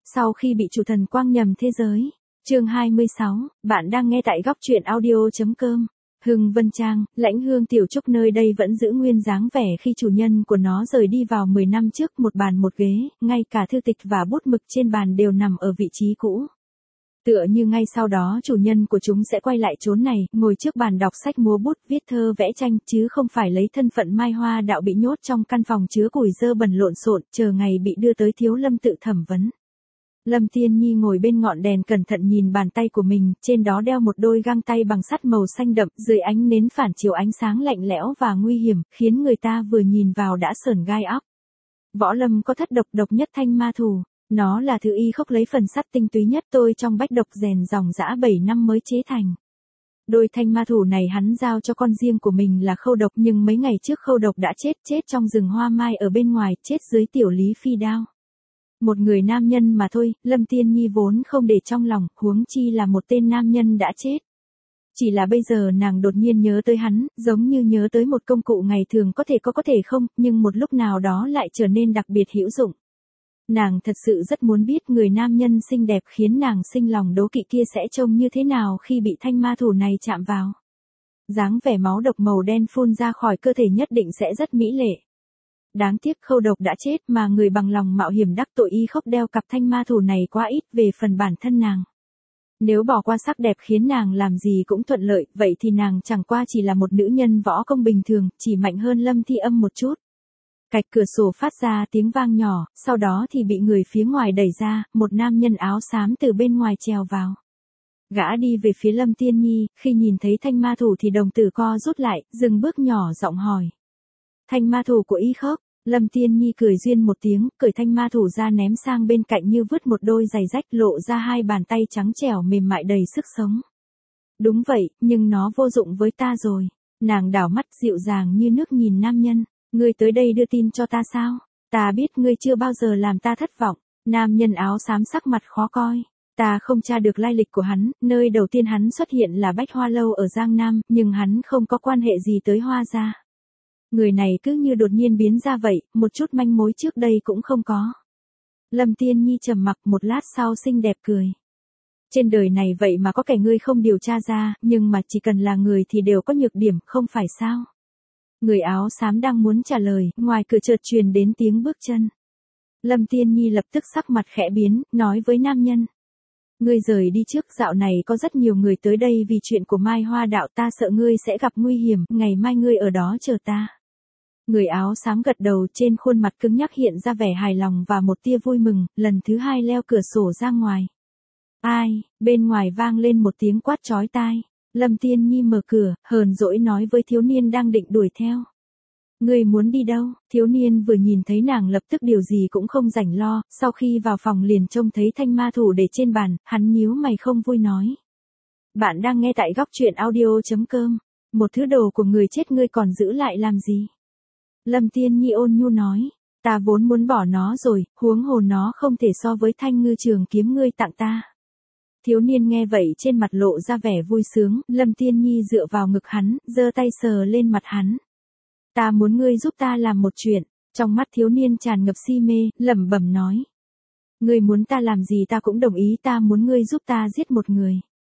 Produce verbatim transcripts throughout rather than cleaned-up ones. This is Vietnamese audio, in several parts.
Sau khi bị chủ thần quang nhầm thế giới. Chương hai mươi sáu, bạn đang nghe tại góc truyện audio.com. Hưng Vân Trang, Lãnh Hương Tiểu Trúc nơi đây vẫn giữ nguyên dáng vẻ khi chủ nhân của nó rời đi vào mười năm trước, một bàn một ghế, ngay cả thư tịch và bút mực trên bàn đều nằm ở vị trí cũ. Tựa như ngay sau đó chủ nhân của chúng sẽ quay lại chốn này, ngồi trước bàn đọc sách múa bút, viết thơ vẽ tranh, chứ không phải lấy thân phận Mai Hoa Đạo bị nhốt trong căn phòng chứa củi dơ bẩn lộn xộn, chờ ngày bị đưa tới Thiếu Lâm tự thẩm vấn. Lâm Tiên Nhi ngồi bên ngọn đèn cẩn thận nhìn bàn tay của mình, trên đó đeo một đôi găng tay bằng sắt màu xanh đậm, dưới ánh nến phản chiếu ánh sáng lạnh lẽo và nguy hiểm, khiến người ta vừa nhìn vào đã sởn gai óc. Võ Lâm có thất độc độc nhất thanh ma thủ, nó là thứ y khốc lấy phần sắt tinh túy nhất tôi trong bách độc rèn dòng dã bảy năm mới chế thành. Đôi thanh ma thủ này hắn giao cho con riêng của mình là Khâu Độc, nhưng mấy ngày trước Khâu Độc đã chết, chết trong rừng hoa mai ở bên ngoài, chết dưới tiểu lý phi đao. Một người nam nhân mà thôi, Lâm Tiên Nhi vốn không để trong lòng, huống chi là một tên nam nhân đã chết. Chỉ là bây giờ nàng đột nhiên nhớ tới hắn, giống như nhớ tới một công cụ ngày thường có thể có có thể không, nhưng một lúc nào đó lại trở nên đặc biệt hữu dụng. Nàng thật sự rất muốn biết người nam nhân xinh đẹp khiến nàng sinh lòng đố kỵ kia sẽ trông như thế nào khi bị thanh ma thủ này chạm vào. Dáng vẻ máu độc màu đen phun ra khỏi cơ thể nhất định sẽ rất mỹ lệ. Đáng tiếc Khâu Độc đã chết mà người bằng lòng mạo hiểm đắc tội y khốc đeo cặp thanh ma thủ này quá ít về phần bản thân nàng. Nếu bỏ qua sắc đẹp khiến nàng làm gì cũng thuận lợi, vậy thì nàng chẳng qua chỉ là một nữ nhân võ công bình thường, chỉ mạnh hơn Lâm Thi Âm một chút. Cạch cửa sổ phát ra tiếng vang nhỏ, sau đó thì bị người phía ngoài đẩy ra, một nam nhân áo xám từ bên ngoài trèo vào. Gã đi về phía Lâm Tiên Nhi, khi nhìn thấy thanh ma thủ thì đồng tử co rút lại, dừng bước nhỏ giọng hỏi. Thanh ma thủ của y khốc. Lâm Tiên Nhi cười duyên một tiếng, cởi thanh ma thủ ra ném sang bên cạnh như vứt một đôi giày rách, lộ ra hai bàn tay trắng trẻo mềm mại đầy sức sống. Đúng vậy, nhưng nó vô dụng với ta rồi. Nàng đảo mắt dịu dàng như nước nhìn nam nhân. Ngươi tới đây đưa tin cho ta sao? Ta biết ngươi chưa bao giờ làm ta thất vọng. Nam nhân áo xám sắc mặt khó coi. Ta không tra được lai lịch của hắn, nơi đầu tiên hắn xuất hiện là Bách Hoa Lâu ở Giang Nam, nhưng hắn không có quan hệ gì tới Hoa gia. Người này cứ như đột nhiên biến ra vậy, một chút manh mối trước đây cũng không có. Lâm Tiên Nhi trầm mặc một lát sau xinh đẹp cười. Trên đời này vậy mà có kẻ ngươi không điều tra ra, nhưng mà chỉ cần là người thì đều có nhược điểm, không phải sao? Người áo xám đang muốn trả lời, ngoài cửa chợt truyền đến tiếng bước chân. Lâm Tiên Nhi lập tức sắc mặt khẽ biến, nói với nam nhân. Ngươi rời đi trước, dạo này có rất nhiều người tới đây vì chuyện của Mai Hoa Đạo, ta sợ ngươi sẽ gặp nguy hiểm, ngày mai ngươi ở đó chờ ta. Người áo xám gật đầu, trên khuôn mặt cứng nhắc hiện ra vẻ hài lòng và một tia vui mừng, lần thứ hai leo cửa sổ ra ngoài. Ai, bên ngoài vang lên một tiếng quát chói tai. Lâm Tiên Nhi mở cửa, hờn dỗi nói với thiếu niên đang định đuổi theo. Ngươi muốn đi đâu? Thiếu niên vừa nhìn thấy nàng lập tức điều gì cũng không rảnh lo, sau khi vào phòng liền trông thấy thanh ma thủ để trên bàn, hắn nhíu mày không vui nói. Bạn đang nghe tại góc truyện audio.com, một thứ đồ của người chết ngươi còn giữ lại làm gì? Lâm Tiên Nhi ôn nhu nói, ta vốn muốn bỏ nó rồi, huống hồ nó không thể so với thanh ngư trường kiếm ngươi tặng ta. Thiếu niên nghe vậy trên mặt lộ ra vẻ vui sướng, Lâm Tiên Nhi dựa vào ngực hắn, giơ tay sờ lên mặt hắn. Ta muốn ngươi giúp ta làm một chuyện, trong mắt thiếu niên tràn ngập si mê, lẩm bẩm nói. Ngươi muốn ta làm gì ta cũng đồng ý, ta muốn ngươi giúp ta giết một người.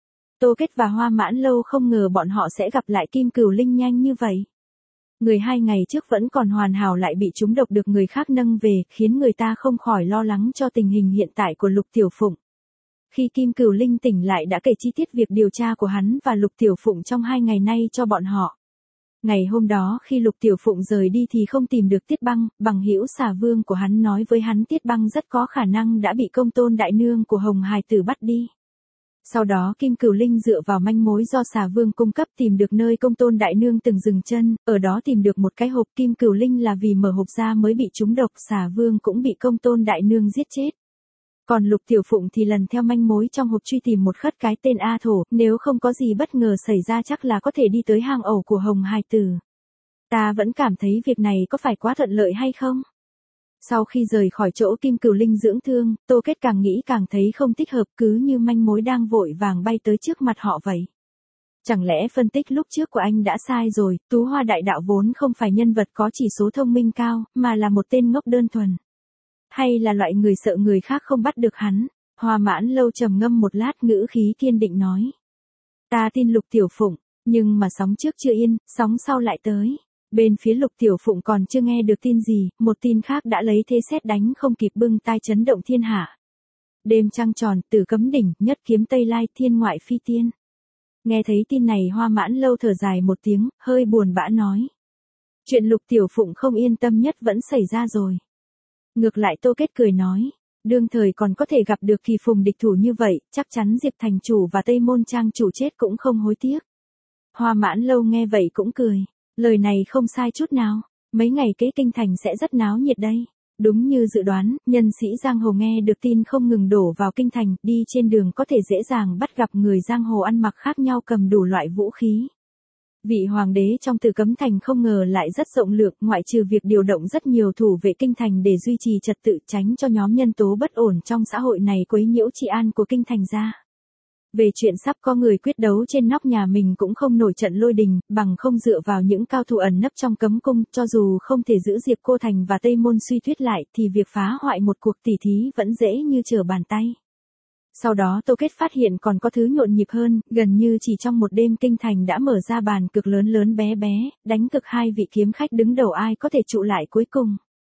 Tô Kết và Hoa Mãn Lâu không ngờ bọn họ sẽ gặp lại Kim Cửu Linh nhanh như vậy. Người hai ngày trước vẫn còn hoàn hảo lại bị trúng độc được người khác nâng về, khiến người ta không khỏi lo lắng cho tình hình hiện tại của Lục Tiểu Phụng. Khi Kim Cửu Linh tỉnh lại đã kể chi tiết việc điều tra của hắn và Lục Tiểu Phụng trong hai ngày nay cho bọn họ. Ngày hôm đó khi Lục Tiểu Phụng rời đi thì không tìm được Tiết Băng, bằng hữu Xà Vương của hắn nói với hắn Tiết Băng rất có khả năng đã bị Công Tôn đại nương của Hồng Hải Tử bắt đi. Sau đó Kim Cửu Linh dựa vào manh mối do Xà Vương cung cấp tìm được nơi Công Tôn đại nương từng dừng chân, ở đó tìm được một cái hộp. Kim Cửu Linh là vì mở hộp ra mới bị trúng độc, Xà Vương cũng bị Công Tôn đại nương giết chết. Còn Lục Tiểu Phụng thì lần theo manh mối trong hộp truy tìm một khất cái tên A Thổ, nếu không có gì bất ngờ xảy ra chắc là có thể đi tới hang ổ của Hồng Hải Tử. Ta vẫn cảm thấy việc này có phải quá thuận lợi hay không? Sau khi rời khỏi chỗ Kim Cửu Linh dưỡng thương, Tô Kết càng nghĩ càng thấy không thích hợp, cứ như manh mối đang vội vàng bay tới trước mặt họ vậy. Chẳng lẽ phân tích lúc trước của anh đã sai rồi, Tú Hoa đại đạo vốn không phải nhân vật có chỉ số thông minh cao, mà là một tên ngốc đơn thuần. Hay là loại người sợ người khác không bắt được hắn? Hoa Mãn Lâu trầm ngâm một lát, ngữ khí kiên định nói. Ta tin Lục Tiểu Phụng, nhưng mà sóng trước chưa yên, sóng sau lại tới. Bên phía Lục Tiểu Phụng còn chưa nghe được tin gì, một tin khác đã lấy thế sét đánh không kịp bưng tai chấn động thiên hạ. Đêm trăng tròn, Tử Cấm Đỉnh, nhất kiếm Tây Lai, thiên ngoại phi tiên. Nghe thấy tin này Hoa Mãn Lâu thở dài một tiếng, hơi buồn bã nói. Chuyện Lục Tiểu Phụng không yên tâm nhất vẫn xảy ra rồi. Ngược lại Tô Kết cười nói. Đương thời còn có thể gặp được Kỳ Phùng địch thủ như vậy, chắc chắn Diệp Thành chủ và Tây Môn Trang chủ chết cũng không hối tiếc. Hoa Mãn Lâu nghe vậy cũng cười. Lời này không sai chút nào. Mấy ngày kế kinh thành sẽ rất náo nhiệt đây. Đúng như dự đoán, nhân sĩ giang hồ nghe được tin không ngừng đổ vào kinh thành, đi trên đường có thể dễ dàng bắt gặp người giang hồ ăn mặc khác nhau cầm đủ loại vũ khí. Vị hoàng đế trong Tử Cấm Thành không ngờ lại rất rộng lượng, ngoại trừ việc điều động rất nhiều thủ vệ kinh thành để duy trì trật tự, tránh cho nhóm nhân tố bất ổn trong xã hội này quấy nhiễu trị an của kinh thành ra. Về chuyện sắp có người quyết đấu trên nóc nhà mình cũng không nổi trận lôi đình, bằng không dựa vào những cao thủ ẩn nấp trong cấm cung, cho dù không thể giữ Diệp Cô Thành và Tây Môn Suy Tuyết lại, thì việc phá hoại một cuộc tỉ thí vẫn dễ như trở bàn tay. Sau đó Tô Kết phát hiện còn có thứ nhộn nhịp hơn, gần như chỉ trong một đêm kinh thành đã mở ra bàn cực lớn lớn bé bé, đánh cực hai vị kiếm khách đứng đầu ai có thể trụ lại cuối cùng.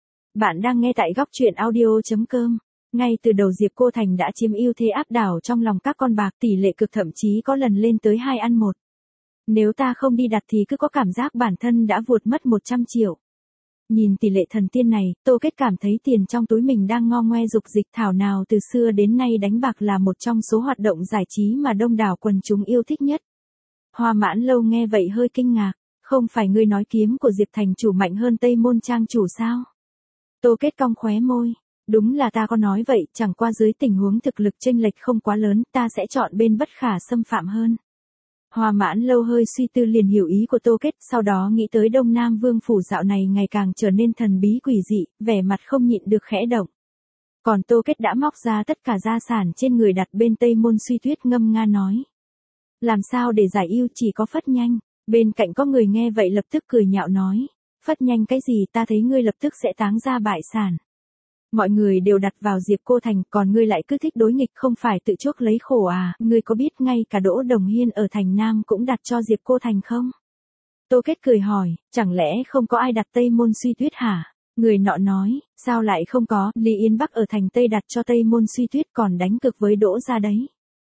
Bạn đang nghe tại góc truyện audio chấm com. Ngay từ đầu Diệp Cô Thành đã chiếm ưu thế áp đảo trong lòng các con bạc, tỷ lệ cực thậm chí có lần lên tới hai ăn một. Nếu ta không đi đặt thì cứ có cảm giác bản thân đã vuột mất một trăm triệu. Nhìn tỷ lệ thần tiên này, Tô Kết cảm thấy tiền trong túi mình đang ngo ngoe dục dịch, thảo nào từ xưa đến nay đánh bạc là một trong số hoạt động giải trí mà đông đảo quần chúng yêu thích nhất. Hoa Mãn Lâu nghe vậy hơi kinh ngạc, không phải ngươi nói kiếm của Diệp Thành chủ mạnh hơn Tây Môn Trang chủ sao? Tô Kết cong khóe môi, đúng là ta có nói vậy, chẳng qua dưới tình huống thực lực chênh lệch không quá lớn, ta sẽ chọn bên bất khả xâm phạm hơn. Hoa Mãn Lâu hơi suy tư liền hiểu ý của Tô Kết, sau đó nghĩ tới Đông Nam Vương phủ dạo này ngày càng trở nên thần bí quỷ dị, vẻ mặt không nhịn được khẽ động. Còn Tô Kết đã móc ra tất cả gia sản trên người đặt bên Tây Môn Suy Tuyết, ngâm nga nói. Làm sao để giải ưu, chỉ có Phất Nhanh. Bên cạnh có người nghe vậy lập tức cười nhạo nói. Phất Nhanh cái gì, ta thấy ngươi lập tức sẽ táng ra bại sản. Mọi người đều đặt vào Diệp Cô Thành, còn ngươi lại cứ thích đối nghịch, không phải tự chuốc lấy khổ à? Ngươi có biết ngay cả Đỗ Đồng Hiên ở thành Nam cũng đặt cho Diệp Cô Thành không? Tô Kết cười hỏi, chẳng lẽ không có ai đặt Tây Môn Suy Tuyết hả? Người nọ nói, sao lại không có, Lý Yên Bắc ở thành Tây đặt cho Tây Môn Suy Tuyết còn đánh cực với Đỗ gia đấy.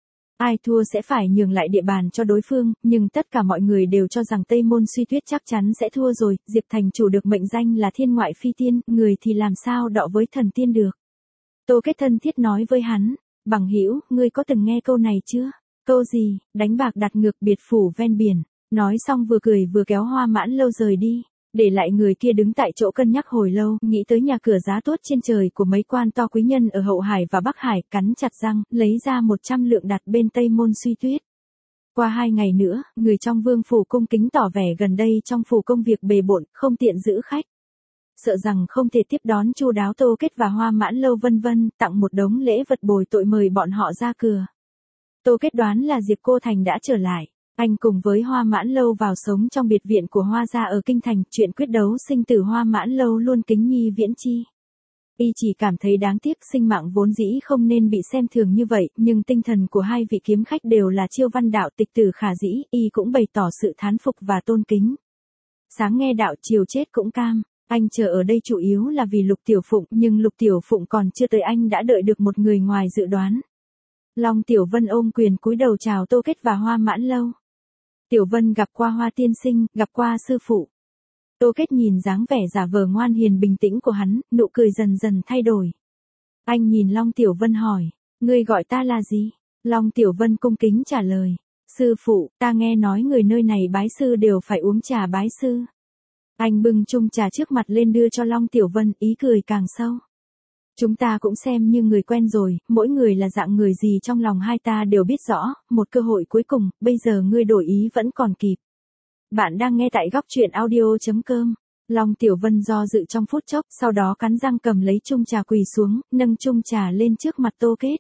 Ai thua sẽ phải nhường lại địa bàn cho đối phương, nhưng tất cả mọi người đều cho rằng Tây Môn Suy Tuyết chắc chắn sẽ thua rồi, Diệp Thành chủ được mệnh danh là thiên ngoại phi tiên, người thì làm sao đọ với thần tiên được. Tô Kết thân thiết nói với hắn, bằng hữu, ngươi có từng nghe câu này chưa? Câu gì, đánh bạc đặt ngược biệt phủ ven biển. Nói xong vừa cười vừa kéo Hoa Mãn Lâu rời đi, để lại người kia đứng tại chỗ cân nhắc hồi lâu, nghĩ tới nhà cửa giá tốt trên trời của mấy quan to quý nhân ở Hậu Hải và Bắc Hải, cắn chặt răng, lấy ra một trăm lượng đặt bên Tây Môn Suy Tuyết. Qua hai ngày nữa, người trong vương phủ cung kính tỏ vẻ gần đây trong phủ công việc bề bộn, không tiện giữ khách. Sợ rằng không thể tiếp đón chu đáo Tô Kết và Hoa Mãn Lâu vân vân, tặng một đống lễ vật bồi tội mời bọn họ ra cửa. Tô Kết đoán là Diệp Cô Thành đã trở lại. Anh cùng với Hoa Mãn Lâu vào sống trong biệt viện của Hoa gia ở kinh thành, chuyện quyết đấu sinh tử Hoa Mãn Lâu luôn kính nhi viễn chi. Y chỉ cảm thấy đáng tiếc, sinh mạng vốn dĩ không nên bị xem thường như vậy, nhưng tinh thần của hai vị kiếm khách đều là chiêu văn đạo tịch tử khả dĩ, Y cũng bày tỏ sự thán phục và tôn kính. Sáng nghe đạo, chiều chết cũng cam. Anh chờ ở đây chủ yếu là vì Lục Tiểu Phụng, nhưng Lục Tiểu Phụng còn chưa tới anh đã đợi được một người ngoài dự đoán. Long Tiểu Vân ôm quyền cúi đầu chào Tô Kết và Hoa Mãn Lâu. Tiểu Vân gặp qua Hoa tiên sinh, gặp qua sư phụ. Tô Kết nhìn dáng vẻ giả vờ ngoan hiền bình tĩnh của hắn, nụ cười dần dần thay đổi. Anh nhìn Long Tiểu Vân hỏi, ngươi gọi ta là gì? Long Tiểu Vân cung kính trả lời, sư phụ, ta nghe nói người nơi này bái sư đều phải uống trà bái sư. Anh bưng chung trà trước mặt lên đưa cho Long Tiểu Vân, ý cười càng sâu. Chúng ta cũng xem như người quen rồi, mỗi người là dạng người gì trong lòng hai ta đều biết rõ, một cơ hội cuối cùng, bây giờ ngươi đổi ý vẫn còn kịp. Bạn đang nghe tại góc truyện audio chấm com. Long Tiểu Vân do dự trong phút chốc, sau đó cắn răng cầm lấy chung trà quỳ xuống, nâng chung trà lên trước mặt Tô Kết.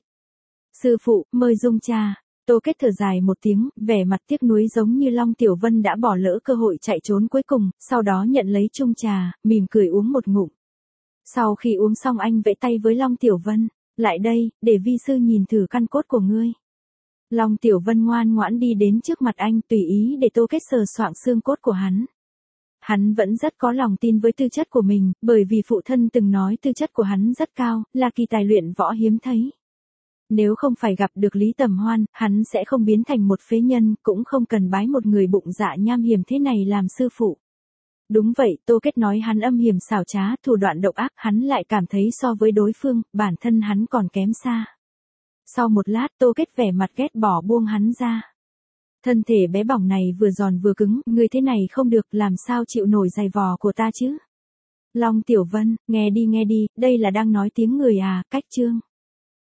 Sư phụ, mời dung trà. Tô Kết thở dài một tiếng, vẻ mặt tiếc nuối giống như Long Tiểu Vân đã bỏ lỡ cơ hội chạy trốn cuối cùng, sau đó nhận lấy chung trà, mỉm cười uống một ngụm. Sau khi uống xong anh vẫy tay với Long Tiểu Vân, lại đây, để vi sư nhìn thử căn cốt của ngươi. Long Tiểu Vân ngoan ngoãn đi đến trước mặt anh tùy ý để Tô Kết sờ soạng xương cốt của hắn. Hắn vẫn rất có lòng tin với tư chất của mình, bởi vì phụ thân từng nói tư chất của hắn rất cao, là kỳ tài luyện võ hiếm thấy. Nếu không phải gặp được Lý Tầm Hoan, hắn sẽ không biến thành một phế nhân, cũng không cần bái một người bụng dạ nham hiểm thế này làm sư phụ. Đúng vậy, Tô Kết nói hắn âm hiểm xảo trá, thủ đoạn độc ác, hắn lại cảm thấy so với đối phương, bản thân hắn còn kém xa. Sau một lát Tô Kết vẻ mặt ghét bỏ buông hắn ra. Thân thể bé bỏng này vừa giòn vừa cứng, người thế này không được, làm sao chịu nổi giày vò của ta chứ? Long Tiểu Vân, nghe đi nghe đi, đây là đang nói tiếng người à, cách chương.